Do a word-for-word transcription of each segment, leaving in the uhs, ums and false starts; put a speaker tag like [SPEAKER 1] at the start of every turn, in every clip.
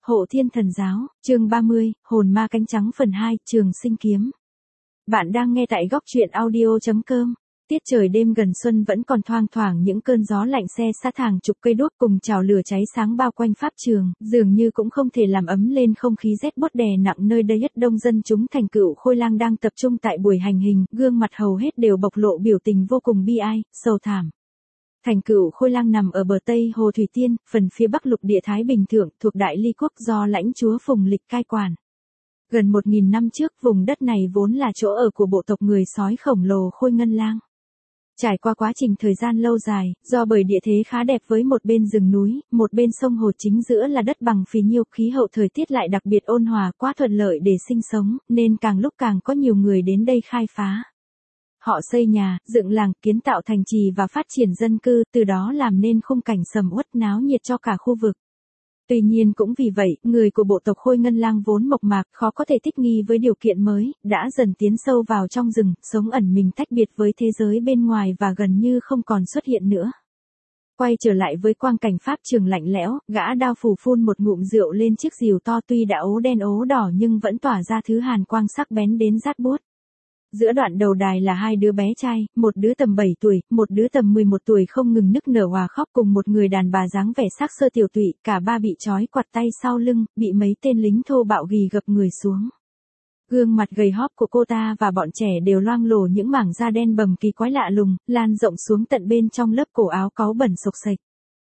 [SPEAKER 1] Hộ Thiên Thần Giáo, chương ba mươi, Hồn Ma Cánh Trắng phần hai, Trường Sinh Kiếm. Bạn đang nghe tại góc truyện audio chấm com. Tiết trời đêm gần xuân vẫn còn thoang thoảng những cơn gió lạnh xe sát hàng chục cây đuốc cùng chảo lửa cháy sáng bao quanh pháp trường, dường như cũng không thể làm ấm lên không khí rét buốt đè nặng nơi đây. Nhất đông dân chúng Thành Cựu Khôi Lang đang tập trung tại buổi hành hình, gương mặt hầu hết đều bộc lộ biểu tình vô cùng bi ai, sầu thảm. Thành Cựu Khôi Lang nằm ở bờ Tây Hồ Thủy Tiên, phần phía bắc lục địa Thái Bình Thượng, thuộc Đại Ly Quốc do lãnh chúa Phùng Lịch cai quản. Gần một nghìn năm trước, vùng đất này vốn là chỗ ở của bộ tộc người sói khổng lồ Khôi Ngân Lang. Trải qua quá trình thời gian lâu dài, do bởi địa thế khá đẹp với một bên rừng núi, một bên sông hồ, chính giữa là đất bằng phì nhiêu, khí hậu thời tiết lại đặc biệt ôn hòa, quá thuận lợi để sinh sống, nên càng lúc càng có nhiều người đến đây khai phá. Họ xây nhà, dựng làng, kiến tạo thành trì và phát triển dân cư, từ đó làm nên khung cảnh sầm uất náo nhiệt cho cả khu vực. Tuy nhiên cũng vì vậy, người của bộ tộc Khôi Ngân Lang vốn mộc mạc, khó có thể thích nghi với điều kiện mới, đã dần tiến sâu vào trong rừng, sống ẩn mình tách biệt với thế giới bên ngoài và gần như không còn xuất hiện nữa. Quay trở lại với quang cảnh pháp trường lạnh lẽo, gã đao phủ phun một ngụm rượu lên chiếc rìu to, tuy đã ố đen ố đỏ nhưng vẫn tỏa ra thứ hàn quang sắc bén đến rát buốt. Giữa đoạn đầu đài là hai đứa bé trai, một đứa tầm bảy tuổi, một đứa tầm mười một tuổi không ngừng nức nở hòa khóc, cùng một người đàn bà dáng vẻ sắc sơ tiểu tụy, cả ba bị trói quặt tay sau lưng, bị mấy tên lính thô bạo ghì gập người xuống. Gương mặt gầy hóp của cô ta và bọn trẻ đều loang lổ những mảng da đen bầm kỳ quái lạ lùng, lan rộng xuống tận bên trong lớp cổ áo cáu bẩn xộc xệch.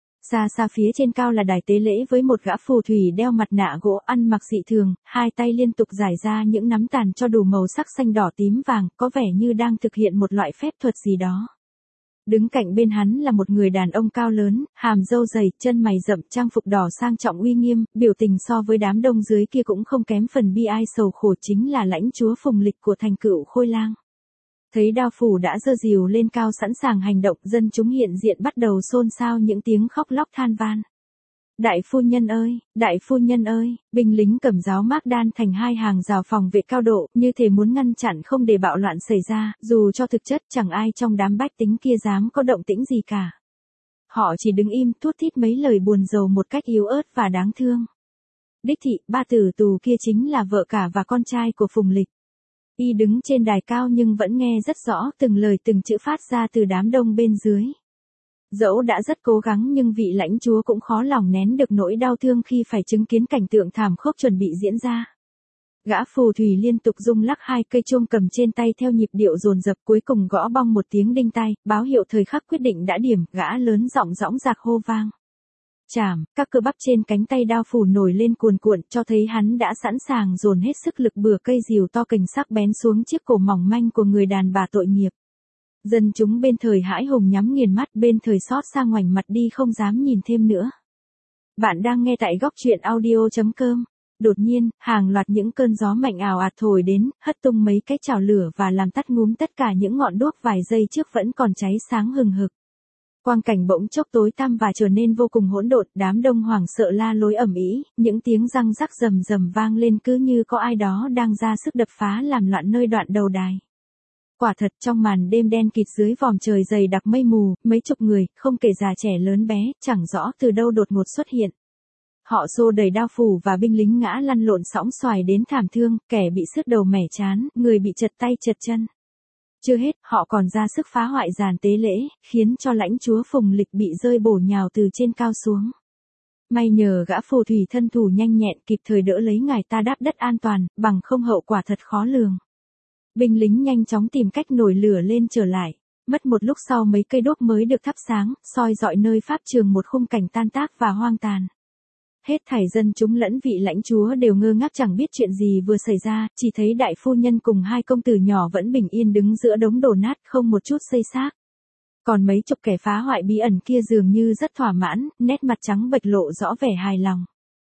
[SPEAKER 1] Xa xa phía trên cao là đài tế lễ với một gã phù thủy đeo mặt nạ gỗ ăn mặc dị thường, hai tay liên tục giải ra những nắm tàn cho đủ màu sắc xanh đỏ tím vàng, có vẻ như đang thực hiện một loại phép thuật gì đó. Đứng cạnh bên hắn là một người đàn ông cao lớn, hàm râu dày, chân mày rậm, trang phục đỏ sang trọng uy nghiêm, biểu tình so với đám đông dưới kia cũng không kém phần bi ai sầu khổ, chính là lãnh chúa Phùng Lịch của Thành Cựu Khôi Lang. Thấy đao phủ đã giơ rìu lên cao sẵn sàng hành động, dân chúng hiện diện bắt đầu xôn xao những tiếng khóc lóc than van. Đại phu nhân ơi, đại phu nhân ơi, binh lính cầm giáo mác đan thành hai hàng rào phòng vệ cao độ, như thể muốn ngăn chặn không để bạo loạn xảy ra, dù cho thực chất chẳng ai trong đám bách tính kia dám có động tĩnh gì cả. Họ chỉ đứng im thút thít mấy lời buồn rầu một cách yếu ớt và đáng thương. Đích thị, ba tử tù kia chính là vợ cả và con trai của Phùng Lịch. Y đứng trên đài cao nhưng vẫn nghe rất rõ từng lời từng chữ phát ra từ đám đông bên dưới. Dẫu đã rất cố gắng nhưng vị lãnh chúa cũng khó lòng nén được nỗi đau thương khi phải chứng kiến cảnh tượng thảm khốc chuẩn bị diễn ra. Gã phù thủy liên tục rung lắc hai cây chuông cầm trên tay theo nhịp điệu dồn dập, cuối cùng gõ bong một tiếng đinh tai, báo hiệu thời khắc quyết định đã điểm, gã lớn giọng dõng dạc hô vang. Chảm, các cơ bắp trên cánh tay đao phủ nổi lên cuồn cuộn, cho thấy hắn đã sẵn sàng dồn hết sức lực bừa cây rìu to kềnh sắc bén xuống chiếc cổ mỏng manh của người đàn bà tội nghiệp. Dân chúng bên thời hãi hùng nhắm nghiền mắt, bên thời xót xa ngoảnh mặt đi không dám nhìn thêm nữa. Bạn đang nghe tại góc truyện audio chấm com. Đột nhiên, hàng loạt những cơn gió mạnh ào ạt thổi đến, hất tung mấy cái chảo lửa và làm tắt ngúm tất cả những ngọn đuốc vài giây trước vẫn còn cháy sáng hừng hực. Quang cảnh bỗng chốc tối tăm và trở nên vô cùng hỗn độn, đám đông hoảng sợ la lối ầm ĩ, những tiếng răng rắc rầm rầm vang lên cứ như có ai đó đang ra sức đập phá làm loạn nơi đoạn đầu đài. Quả thật, trong màn đêm đen kịt dưới vòm trời dày đặc mây mù, mấy chục người, không kể già trẻ lớn bé, chẳng rõ từ đâu đột ngột xuất hiện. Họ xô đẩy đao phủ và binh lính ngã lăn lộn sõng soài đến thảm thương, kẻ bị sứt đầu mẻ trán, người bị chật tay chật chân. Chưa hết, họ còn ra sức phá hoại giàn tế lễ, khiến cho lãnh chúa Phùng Lịch bị rơi bổ nhào từ trên cao xuống. May nhờ gã phù thủy thân thủ nhanh nhẹn kịp thời đỡ lấy ngài ta đáp đất an toàn, bằng không hậu quả thật khó lường. Binh lính nhanh chóng tìm cách nổi lửa lên trở lại. Mất một lúc sau mấy cây đuốc mới được thắp sáng, soi dọi nơi pháp trường một khung cảnh tan tác và hoang tàn. Hết thảy dân chúng lẫn vị lãnh chúa đều ngơ ngác chẳng biết chuyện gì vừa xảy ra, chỉ thấy đại phu nhân cùng hai công tử nhỏ vẫn bình yên đứng giữa đống đổ nát không một chút xây xát. Còn mấy chục kẻ phá hoại bí ẩn kia dường như rất thỏa mãn, nét mặt trắng bệch lộ rõ vẻ hài lòng.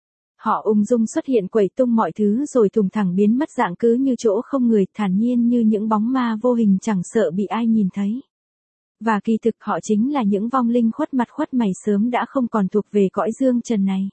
[SPEAKER 1] Họ ung dung xuất hiện quẩy tung mọi thứ rồi thùng thẳng biến mất dạng cứ như chỗ không người, thản nhiên như những bóng ma vô hình chẳng sợ bị ai nhìn thấy. Và kỳ thực họ chính là những vong linh khuất mặt khuất mày sớm đã không còn thuộc về cõi dương trần này.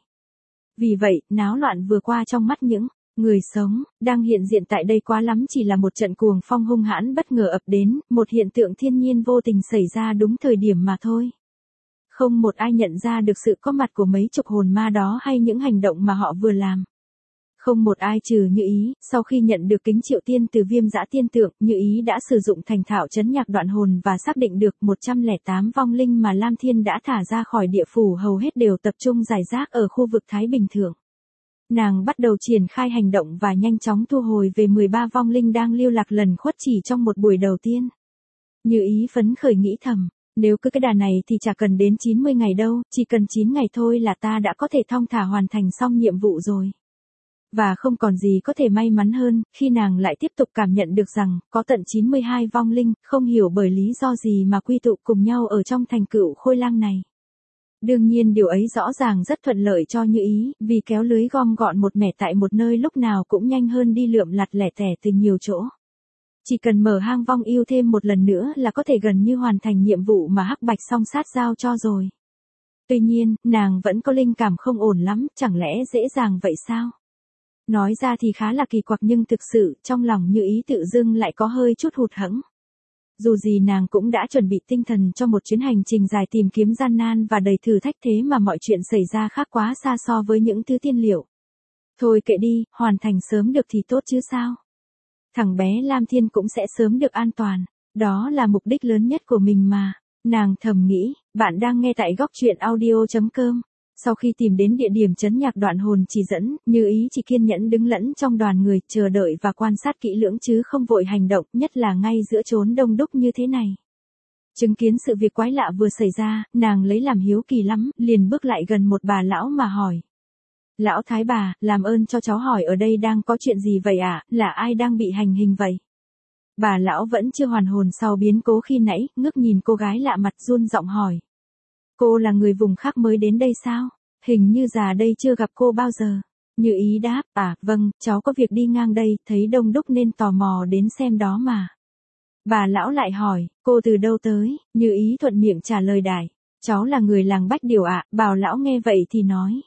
[SPEAKER 1] Vì vậy, náo loạn vừa qua trong mắt những người sống, đang hiện diện tại đây quá lắm chỉ là một trận cuồng phong hung hãn bất ngờ ập đến, một hiện tượng thiên nhiên vô tình xảy ra đúng thời điểm mà thôi. Không một ai nhận ra được sự có mặt của mấy chục hồn ma đó hay những hành động mà họ vừa làm. Không một ai trừ Như Ý, sau khi nhận được kính triệu tiên từ Viêm Dã Tiên Tượng, Như Ý đã sử dụng thành thạo trấn nhạc đoạn hồn và xác định được một trăm lẻ tám vong linh mà Lam Thiên đã thả ra khỏi địa phủ hầu hết đều tập trung rải rác ở khu vực Thái Bình Thượng. Nàng bắt đầu triển khai hành động và nhanh chóng thu hồi về mười ba vong linh đang lưu lạc lần khuất chỉ trong một buổi đầu tiên. Như Ý phấn khởi nghĩ thầm, nếu cứ cái đà này thì chả cần đến chín mươi ngày đâu, chỉ cần chín ngày thôi là ta đã có thể thong thả hoàn thành xong nhiệm vụ rồi. Và không còn gì có thể may mắn hơn, khi nàng lại tiếp tục cảm nhận được rằng, có tận chín mươi hai vong linh, không hiểu bởi lý do gì mà quy tụ cùng nhau ở trong thành Cựu Khôi Lang này. Đương nhiên điều ấy rõ ràng rất thuận lợi cho Như Ý, vì kéo lưới gom gọn một mẻ tại một nơi lúc nào cũng nhanh hơn đi lượm lặt lẻ tẻ từ nhiều chỗ. Chỉ cần mở hang vong yêu thêm một lần nữa là có thể gần như hoàn thành nhiệm vụ mà Hắc Bạch Song Sát giao cho rồi. Tuy nhiên, nàng vẫn có linh cảm không ổn lắm, chẳng lẽ dễ dàng vậy sao? Nói ra thì khá là kỳ quặc nhưng thực sự, trong lòng Như Ý tự dưng lại có hơi chút hụt hẫng. Dù gì nàng cũng đã chuẩn bị tinh thần cho một chuyến hành trình dài tìm kiếm gian nan và đầy thử thách thế mà mọi chuyện xảy ra khác quá xa so với những thứ tiên liệu. Thôi kệ đi, hoàn thành sớm được thì tốt chứ sao? Thằng bé Lam Thiên cũng sẽ sớm được an toàn, đó là mục đích lớn nhất của mình mà. Nàng thầm nghĩ, bạn đang nghe tại góc truyện audio chấm com. Sau khi tìm đến địa điểm trấn nhạc đoạn hồn chỉ dẫn, Như Ý chỉ kiên nhẫn đứng lẫn trong đoàn người, chờ đợi và quan sát kỹ lưỡng chứ không vội hành động, nhất là ngay giữa chốn đông đúc như thế này. Chứng kiến sự việc quái lạ vừa xảy ra, nàng lấy làm hiếu kỳ lắm, liền bước lại gần một bà lão mà hỏi. Lão thái bà, làm ơn cho cháu hỏi ở đây đang có chuyện gì vậy ạ, à? Là ai đang bị hành hình vậy? Bà lão vẫn chưa hoàn hồn sau biến cố khi nãy, ngước nhìn cô gái lạ mặt run giọng hỏi. Cô là người vùng khác mới đến đây sao? Hình như già đây chưa gặp cô bao giờ. Như Ý đáp, à, vâng, cháu có việc đi ngang đây, thấy đông đúc nên tò mò đến xem đó mà. Bà lão lại hỏi, cô từ đâu tới? Như Ý thuận miệng trả lời đại. Cháu là người làng Bách Điều ạ, à? Bảo lão nghe vậy thì nói.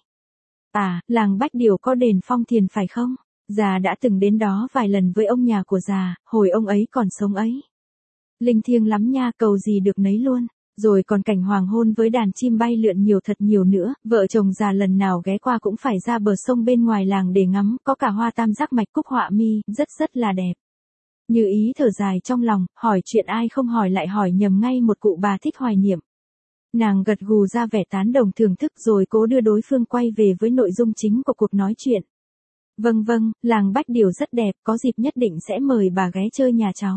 [SPEAKER 1] À, làng Bách Điều có đền Phong Thiền phải không? Già đã từng đến đó vài lần với ông nhà của già, hồi ông ấy còn sống ấy. Linh thiêng lắm nha, cầu gì được nấy luôn. Rồi còn cảnh hoàng hôn với đàn chim bay lượn nhiều thật nhiều nữa, vợ chồng già lần nào ghé qua cũng phải ra bờ sông bên ngoài làng để ngắm, có cả hoa tam giác mạch cúc họa mi, rất rất là đẹp. Như Ý thở dài trong lòng, hỏi chuyện ai không hỏi lại hỏi nhầm ngay một cụ bà thích hoài niệm. Nàng gật gù ra vẻ tán đồng thưởng thức rồi cố đưa đối phương quay về với nội dung chính của cuộc nói chuyện. Vâng vâng, làng Bách Điều rất đẹp, có dịp nhất định sẽ mời bà ghé chơi nhà cháu.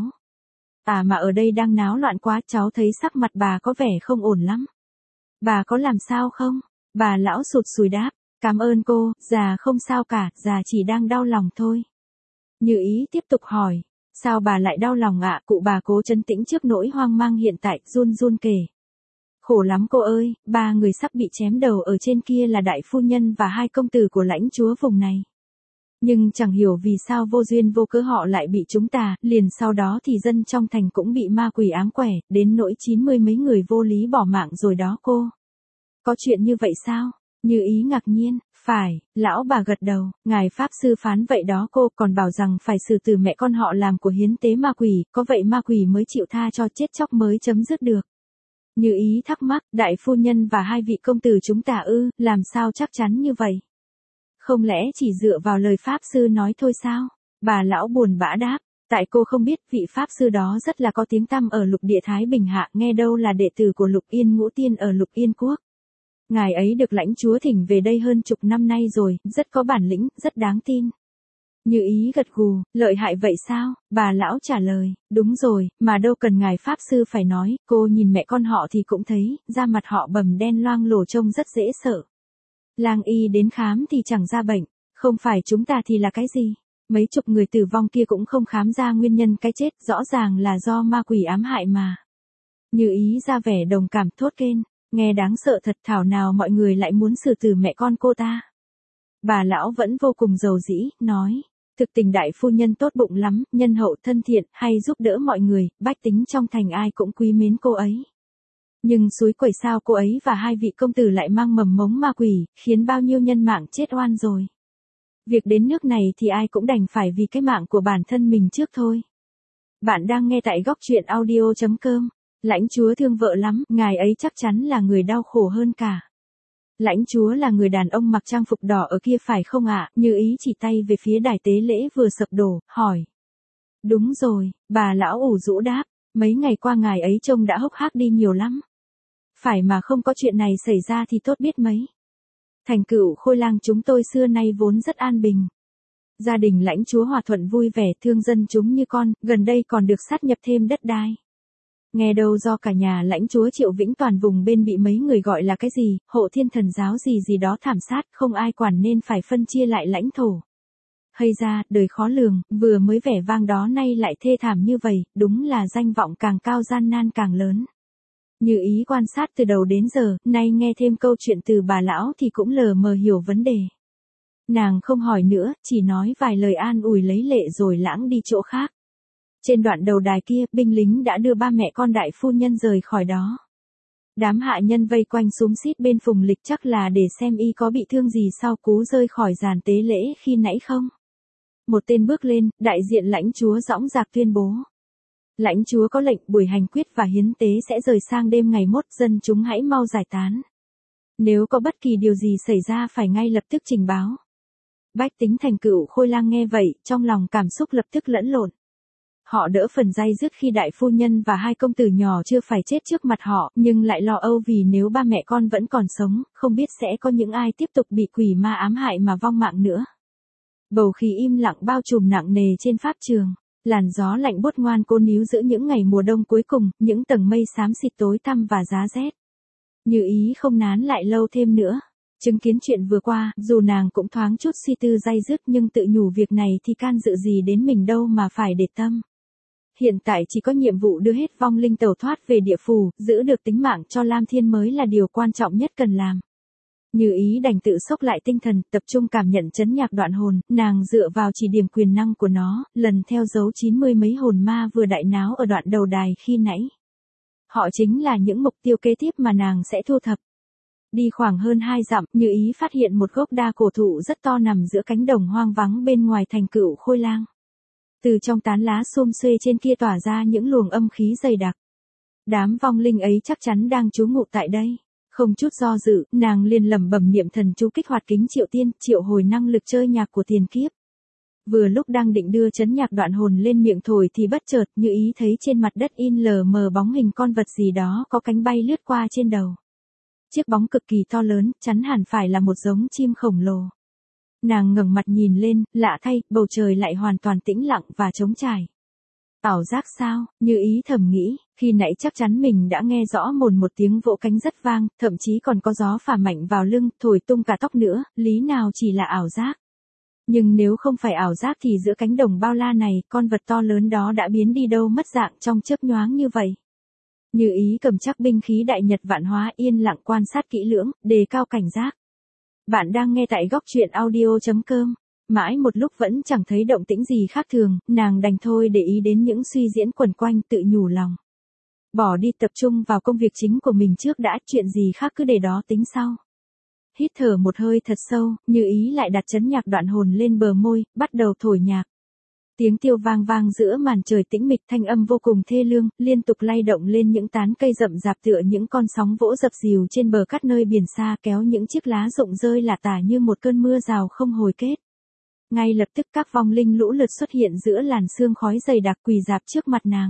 [SPEAKER 1] À mà ở đây đang náo loạn quá, cháu thấy sắc mặt bà có vẻ không ổn lắm. Bà có làm sao không? Bà lão sụt sùi đáp, cảm ơn cô, già không sao cả, già chỉ đang đau lòng thôi. Như Ý tiếp tục hỏi, sao bà lại đau lòng ạ? Cụ bà cố trấn tĩnh trước nỗi hoang mang hiện tại, run run kể. Khổ lắm cô ơi, ba người sắp bị chém đầu ở trên kia là đại phu nhân và hai công tử của lãnh chúa vùng này. Nhưng chẳng hiểu vì sao vô duyên vô cớ họ lại bị chúng ta, liền sau đó thì dân trong thành cũng bị ma quỷ ám quẻ, đến nỗi chín mươi mấy người vô lý bỏ mạng rồi đó cô. Có chuyện như vậy sao? Như Ý ngạc nhiên, phải, lão bà gật đầu, ngài pháp sư phán vậy đó cô, còn bảo rằng phải xử tử mẹ con họ làm của hiến tế ma quỷ, có vậy ma quỷ mới chịu tha cho chết chóc mới chấm dứt được. Như Ý thắc mắc, đại phu nhân và hai vị công tử chúng ta ư, làm sao chắc chắn như vậy? Không lẽ chỉ dựa vào lời pháp sư nói thôi sao? Bà lão buồn bã đáp, tại cô không biết vị pháp sư đó rất là có tiếng tăm ở lục địa Thái Bình Hạ, nghe đâu là đệ tử của Lục Yên Ngũ Tiên ở Lục Yên Quốc. Ngài ấy được lãnh chúa thỉnh về đây hơn chục năm nay rồi, rất có bản lĩnh, rất đáng tin. Như Ý gật gù, lợi hại vậy sao? Bà lão trả lời, đúng rồi, mà đâu cần ngài pháp sư phải nói, cô nhìn mẹ con họ thì cũng thấy, da mặt họ bầm đen loang lổ trông rất dễ sợ. Lang y đến khám thì chẳng ra bệnh, không phải chúng ta thì là cái gì? Mấy chục người tử vong kia cũng không khám ra nguyên nhân cái chết, rõ ràng là do ma quỷ ám hại mà. Như Ý ra vẻ đồng cảm thốt kên, nghe đáng sợ thật, thảo nào mọi người lại muốn xử tử mẹ con cô ta. Bà lão vẫn vô cùng giàu dĩ, nói, thực tình đại phu nhân tốt bụng lắm, nhân hậu thân thiện, hay giúp đỡ mọi người, bách tính trong thành ai cũng quý mến cô ấy. Nhưng xúi quẩy sao cô ấy và hai vị công tử lại mang mầm mống ma quỷ, khiến bao nhiêu nhân mạng chết oan rồi. Việc đến nước này thì ai cũng đành phải vì cái mạng của bản thân mình trước thôi. Bạn đang nghe tại góc truyện audio chấm com. Lãnh chúa thương vợ lắm, ngài ấy chắc chắn là người đau khổ hơn cả. Lãnh chúa là người đàn ông mặc trang phục đỏ ở kia phải không ạ? Như ý chỉ tay về phía đài tế lễ vừa sập đổ, hỏi. Đúng rồi, bà lão ủ rũ đáp, mấy ngày qua ngài ấy trông đã hốc hác đi nhiều lắm. Phải mà không có chuyện này xảy ra thì tốt biết mấy. Thành Cựu Khôi Lang chúng tôi xưa nay vốn rất an bình. Gia đình lãnh chúa hòa thuận vui vẻ, thương dân chúng như con, gần đây còn được sát nhập thêm đất đai. Nghe đâu do cả nhà lãnh chúa Triệu Vĩnh Toàn vùng bên bị mấy người gọi là cái gì, hộ thiên thần giáo gì gì đó thảm sát, không ai quản nên phải phân chia lại lãnh thổ. Hay ra, đời khó lường, vừa mới vẻ vang đó nay lại thê thảm như vậy, đúng là danh vọng càng cao gian nan càng lớn. Như ý quan sát từ đầu đến giờ, nay nghe thêm câu chuyện từ bà lão thì cũng lờ mờ hiểu vấn đề. Nàng không hỏi nữa, chỉ nói vài lời an ủi lấy lệ rồi lãng đi chỗ khác. Trên đoạn đầu đài kia, binh lính đã đưa ba mẹ con đại phu nhân rời khỏi đó. Đám hạ nhân vây quanh xúm xít bên Phùng Lịch chắc là để xem y có bị thương gì sau cú rơi khỏi giàn tế lễ khi nãy không. Một tên bước lên, đại diện lãnh chúa dõng dạc tuyên bố. Lãnh chúa có lệnh buổi hành quyết và hiến tế sẽ rời sang đêm ngày mốt, dân chúng hãy mau giải tán. Nếu có bất kỳ điều gì xảy ra phải ngay lập tức trình báo. Bách tính Thành Cựu Khôi Lang nghe vậy, trong lòng cảm xúc lập tức lẫn lộn. Họ đỡ phần day dứt khi đại phu nhân và hai công tử nhỏ chưa phải chết trước mặt họ, nhưng lại lo âu vì nếu ba mẹ con vẫn còn sống, không biết sẽ có những ai tiếp tục bị quỷ ma ám hại mà vong mạng nữa. Bầu khí im lặng bao trùm nặng nề trên pháp trường, làn gió lạnh buốt ngoan cố níu giữa những ngày mùa đông cuối cùng, những tầng mây xám xịt tối tăm và giá rét. Như ý không nán lại lâu thêm nữa. Chứng kiến chuyện vừa qua, dù nàng cũng thoáng chút suy tư day dứt nhưng tự nhủ việc này thì can dự gì đến mình đâu mà phải để tâm. Hiện tại chỉ có nhiệm vụ đưa hết vong linh tẩu thoát về địa phủ, giữ được tính mạng cho Lam Thiên mới là điều quan trọng nhất cần làm. Như ý đành tự sốc lại tinh thần, tập trung cảm nhận chấn nhạc đoạn hồn, nàng dựa vào chỉ điểm quyền năng của nó, lần theo dấu chín mươi mấy hồn ma vừa đại náo ở đoạn đầu đài khi nãy. Họ chính là những mục tiêu kế tiếp mà nàng sẽ thu thập. Đi khoảng hơn hai dặm, Như ý phát hiện một gốc đa cổ thụ rất to nằm giữa cánh đồng hoang vắng bên ngoài Thành Cựu Khôi Lang. Từ trong tán lá xum xuê trên kia tỏa ra những luồng âm khí dày đặc. Đám vong linh ấy chắc chắn đang trú ngụ tại đây. Không chút do dự, nàng liền lẩm bẩm niệm thần chú kích hoạt kính triệu tiên, triệu hồi năng lực chơi nhạc của tiền kiếp. Vừa lúc đang định đưa chấn nhạc đoạn hồn lên miệng thổi thì bất chợt Như ý thấy trên mặt đất in lờ mờ bóng hình con vật gì đó có cánh bay lướt qua trên đầu. Chiếc bóng cực kỳ to lớn, chắn hẳn phải là một giống chim khổng lồ. Nàng ngẩng mặt nhìn lên, lạ thay, bầu trời lại hoàn toàn tĩnh lặng và trống trải. Ảo giác sao? Như ý thầm nghĩ, khi nãy chắc chắn mình đã nghe rõ mồn một tiếng vỗ cánh rất vang, thậm chí còn có gió phả mạnh vào lưng, thổi tung cả tóc nữa, lý nào chỉ là ảo giác. Nhưng nếu không phải ảo giác thì giữa cánh đồng bao la này, con vật to lớn đó đã biến đi đâu mất dạng trong chớp nhoáng như vậy. Như ý cầm chắc binh khí đại nhật vạn hóa yên lặng quan sát kỹ lưỡng, đề cao cảnh giác. Bạn đang nghe tại góc truyện audio chấm com. Mãi một lúc vẫn chẳng thấy động tĩnh gì khác thường, nàng đành thôi để ý đến những suy diễn quẩn quanh tự nhủ lòng. Bỏ đi tập trung vào công việc chính của mình trước đã, chuyện gì khác cứ để đó tính sau. Hít thở một hơi thật sâu, Như ý lại đặt chấn nhạc đoạn hồn lên bờ môi, bắt đầu thổi nhạc. Tiếng tiêu vang vang giữa màn trời tĩnh mịch, thanh âm vô cùng thê lương, liên tục lay động lên những tán cây rậm rạp tựa những con sóng vỗ dập dìu trên bờ cát nơi biển xa, kéo những chiếc lá rụng rơi lả tả như một cơn mưa rào không hồi kết. Ngay lập tức các vong linh lũ lượt xuất hiện giữa làn sương khói dày đặc quỳ rạp trước mặt nàng.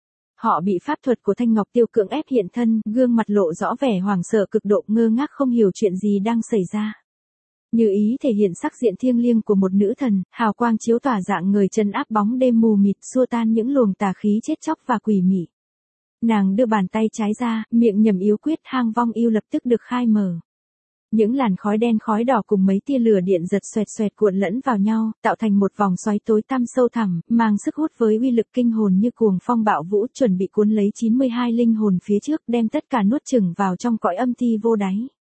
[SPEAKER 1] Họ bị pháp thuật của Thanh Ngọc Tiêu cưỡng ép hiện thân, gương mặt lộ rõ vẻ hoảng sợ cực độ, ngơ ngác không hiểu chuyện gì đang xảy ra. Như ý thể hiện sắc diện thiêng liêng của một nữ thần, hào quang chiếu tỏa dạng người trấn áp bóng đêm mù mịt, xua tan những luồng tà khí chết chóc và quỷ mị. Nàng đưa bàn tay trái ra, miệng nhẩm yếu quyết, hang vong yêu lập tức được khai mở. Những làn khói đen khói đỏ cùng mấy tia lửa điện giật xoẹt xoẹt cuộn lẫn vào nhau, tạo thành một vòng xoáy tối tăm sâu thẳm, mang sức hút với uy lực kinh hồn như cuồng phong bạo vũ, chuẩn bị cuốn lấy chín mươi hai linh hồn phía trước, đem tất cả nuốt chửng vào trong cõi âm ti vô đáy.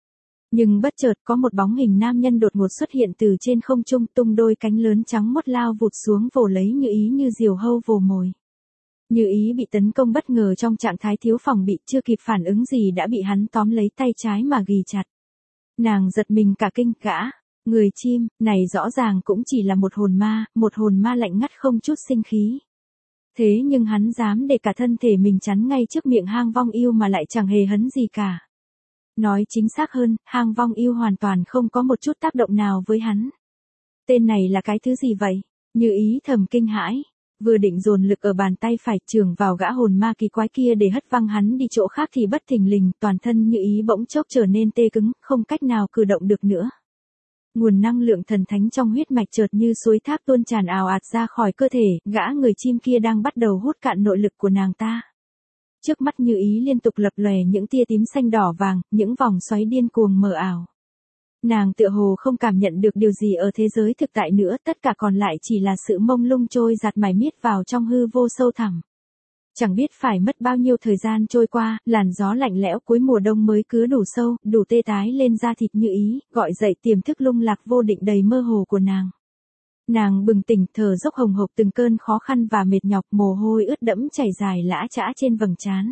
[SPEAKER 1] Nhưng bất chợt có một bóng hình nam nhân đột ngột xuất hiện từ trên không trung, tung đôi cánh lớn trắng muốt lao vụt xuống vồ lấy Như ý như diều hâu vồ mồi. Như ý bị tấn công bất ngờ trong trạng thái thiếu phòng bị, chưa kịp phản ứng gì đã bị hắn tóm lấy tay trái mà ghì chặt. Nàng giật mình cả kinh, gã, người chim, này rõ ràng cũng chỉ là một hồn ma, một hồn ma lạnh ngắt không chút sinh khí. Thế nhưng hắn dám để cả thân thể mình chắn ngay trước miệng hang vong yêu mà lại chẳng hề hấn gì cả. Nói chính xác hơn, hang vong yêu hoàn toàn không có một chút tác động nào với hắn. Tên này là cái thứ gì vậy? Như Ý thầm kinh hãi. Vừa định dồn lực ở bàn tay phải chưởng vào gã hồn ma kỳ quái kia để hất văng hắn đi chỗ khác thì bất thình lình toàn thân Như Ý bỗng chốc trở nên tê cứng, không cách nào cử động được nữa. Nguồn năng lượng thần thánh trong huyết mạch chợt như suối thác tuôn tràn ào ạt ra khỏi cơ thể, gã người chim kia đang bắt đầu hút cạn nội lực của nàng ta. Trước mắt Như Ý liên tục lập lòe những tia tím xanh đỏ vàng, những vòng xoáy điên cuồng mờ ảo. Nàng tựa hồ không cảm nhận được điều gì ở thế giới thực tại nữa, tất cả còn lại chỉ là sự mông lung trôi giạt mải miết vào trong hư vô sâu thẳm. Chẳng biết phải mất bao nhiêu thời gian trôi qua, làn gió lạnh lẽo cuối mùa đông mới cứa đủ sâu, đủ tê tái lên da thịt Như Ý, gọi dậy tiềm thức lung lạc vô định đầy mơ hồ của nàng. Nàng bừng tỉnh, thở dốc hồng hộc từng cơn khó khăn và mệt nhọc, mồ hôi ướt đẫm chảy dài lã chã trên vầng trán.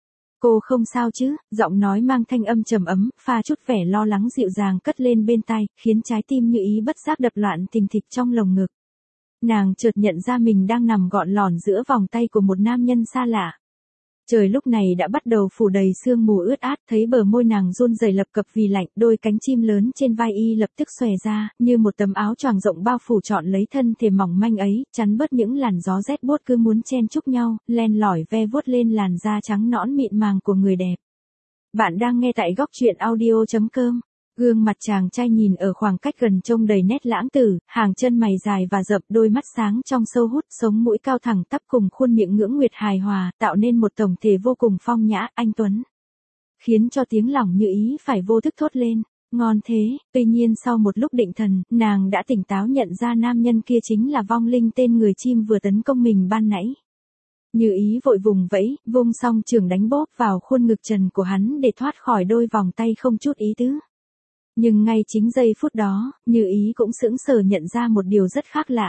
[SPEAKER 1] Cô không sao chứ? Giọng nói mang thanh âm trầm ấm, pha chút vẻ lo lắng dịu dàng cất lên bên tai, khiến trái tim Như Ý bất giác đập loạn thình thịch trong lồng ngực. Nàng chợt nhận ra mình đang nằm gọn lỏn giữa vòng tay của một nam nhân xa lạ. Trời lúc này đã bắt đầu phủ đầy sương mù ướt át, thấy bờ môi nàng run rẩy lập cập vì lạnh, đôi cánh chim lớn trên vai y lập tức xòe ra, như một tấm áo choàng rộng bao phủ trọn lấy thân thể mỏng manh ấy, chắn bớt những làn gió rét buốt cứ muốn chen chúc nhau, len lỏi ve vuốt lên làn da trắng nõn mịn màng của người đẹp. Bạn đang nghe tại góc truyện audio chấm com. Gương mặt chàng trai nhìn ở khoảng cách gần trông đầy nét lãng tử, hàng chân mày dài và rậm, đôi mắt sáng trong sâu hút, sống mũi cao thẳng tắp cùng khuôn miệng ngưỡng nguyệt hài hòa, tạo nên một tổng thể vô cùng phong nhã, anh tuấn. Khiến cho tiếng lòng Như Ý phải vô thức thốt lên, ngon thế. Tuy nhiên sau một lúc định thần, nàng đã tỉnh táo nhận ra nam nhân kia chính là vong linh tên người chim vừa tấn công mình ban nãy. Như Ý vội vùng vẫy, vung song chưởng đánh bóp vào khuôn ngực trần của hắn để thoát khỏi đôi vòng tay không chút ý tứ. Nhưng ngay chính giây phút đó, Như Ý cũng sững sờ nhận ra một điều rất khác lạ.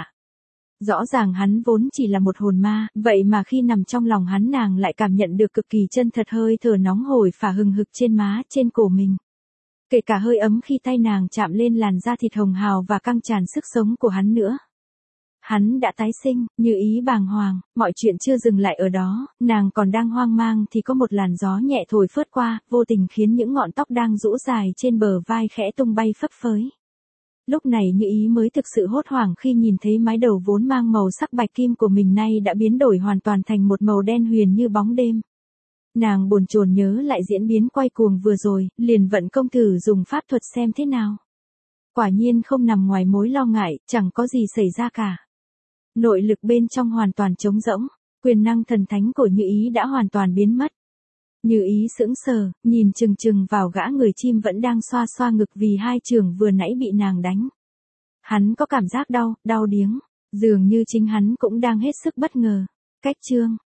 [SPEAKER 1] Rõ ràng hắn vốn chỉ là một hồn ma, vậy mà khi nằm trong lòng hắn nàng lại cảm nhận được cực kỳ chân thật hơi thở nóng hổi phả hừng hực trên má, trên cổ mình. Kể cả hơi ấm khi tay nàng chạm lên làn da thịt hồng hào và căng tràn sức sống của hắn nữa. Hắn đã tái sinh. Như Ý bàng hoàng, mọi chuyện chưa dừng lại ở đó, nàng còn đang hoang mang thì có một làn gió nhẹ thổi phớt qua, vô tình khiến những ngọn tóc đang rũ dài trên bờ vai khẽ tung bay phấp phới. Lúc này Như Ý mới thực sự hốt hoảng khi nhìn thấy mái đầu vốn mang màu sắc bạch kim của mình nay đã biến đổi hoàn toàn thành một màu đen huyền như bóng đêm. Nàng bồn chồn nhớ lại diễn biến quay cuồng vừa rồi, liền vận công thử dùng pháp thuật xem thế nào. Quả nhiên không nằm ngoài mối lo ngại, chẳng có gì xảy ra cả. Nội lực bên trong hoàn toàn trống rỗng, quyền năng thần thánh của Như Ý đã hoàn toàn biến mất. Như Ý sững sờ, nhìn chừng chừng vào gã người chim vẫn đang xoa xoa ngực vì hai chưởng vừa nãy bị nàng đánh. Hắn có cảm giác đau, đau điếng, dường như chính hắn cũng đang hết sức bất ngờ. Cách chương